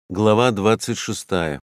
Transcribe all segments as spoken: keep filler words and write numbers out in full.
Глава двадцать шестая.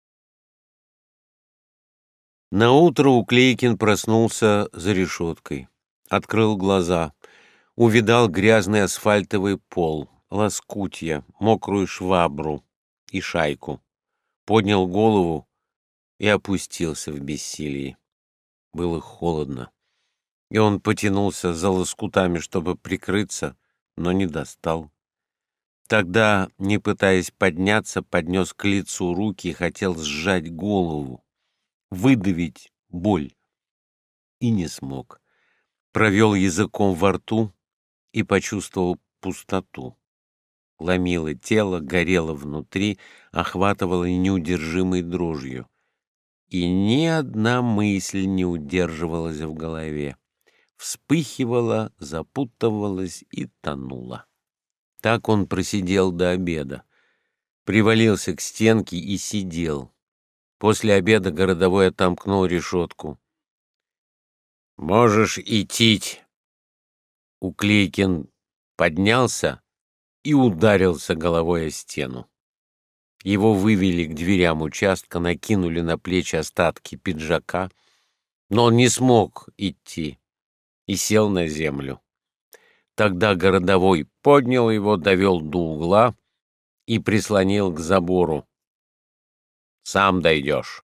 Наутро Уклейкин проснулся за решеткой. Открыл глаза. Увидал грязный асфальтовый пол, лоскутья, мокрую швабру и шайку. Поднял голову и опустился в бессилии. Было холодно, и он потянулся за лоскутами, чтобы прикрыться, но не достал. Тогда, не пытаясь подняться, поднес к лицу руки и хотел сжать голову, выдавить боль. И не смог. Провел языком во рту и почувствовал пустоту. Ломило тело, горело внутри, охватывало неудержимой дрожью. И ни одна мысль не удерживалась в голове. Вспыхивала, запутывалась и тонула. Так он просидел до обеда. Привалился к стенке и сидел. После обеда городовой отомкнул решетку. «Можешь идти». Уклейкин поднялся и ударился головой о стену. Его вывели к дверям участка, накинули на плечи остатки пиджака, но он не смог идти и сел на землю. Тогда городовой поднял его, довел до угла и прислонил к забору. «Сам дойдешь».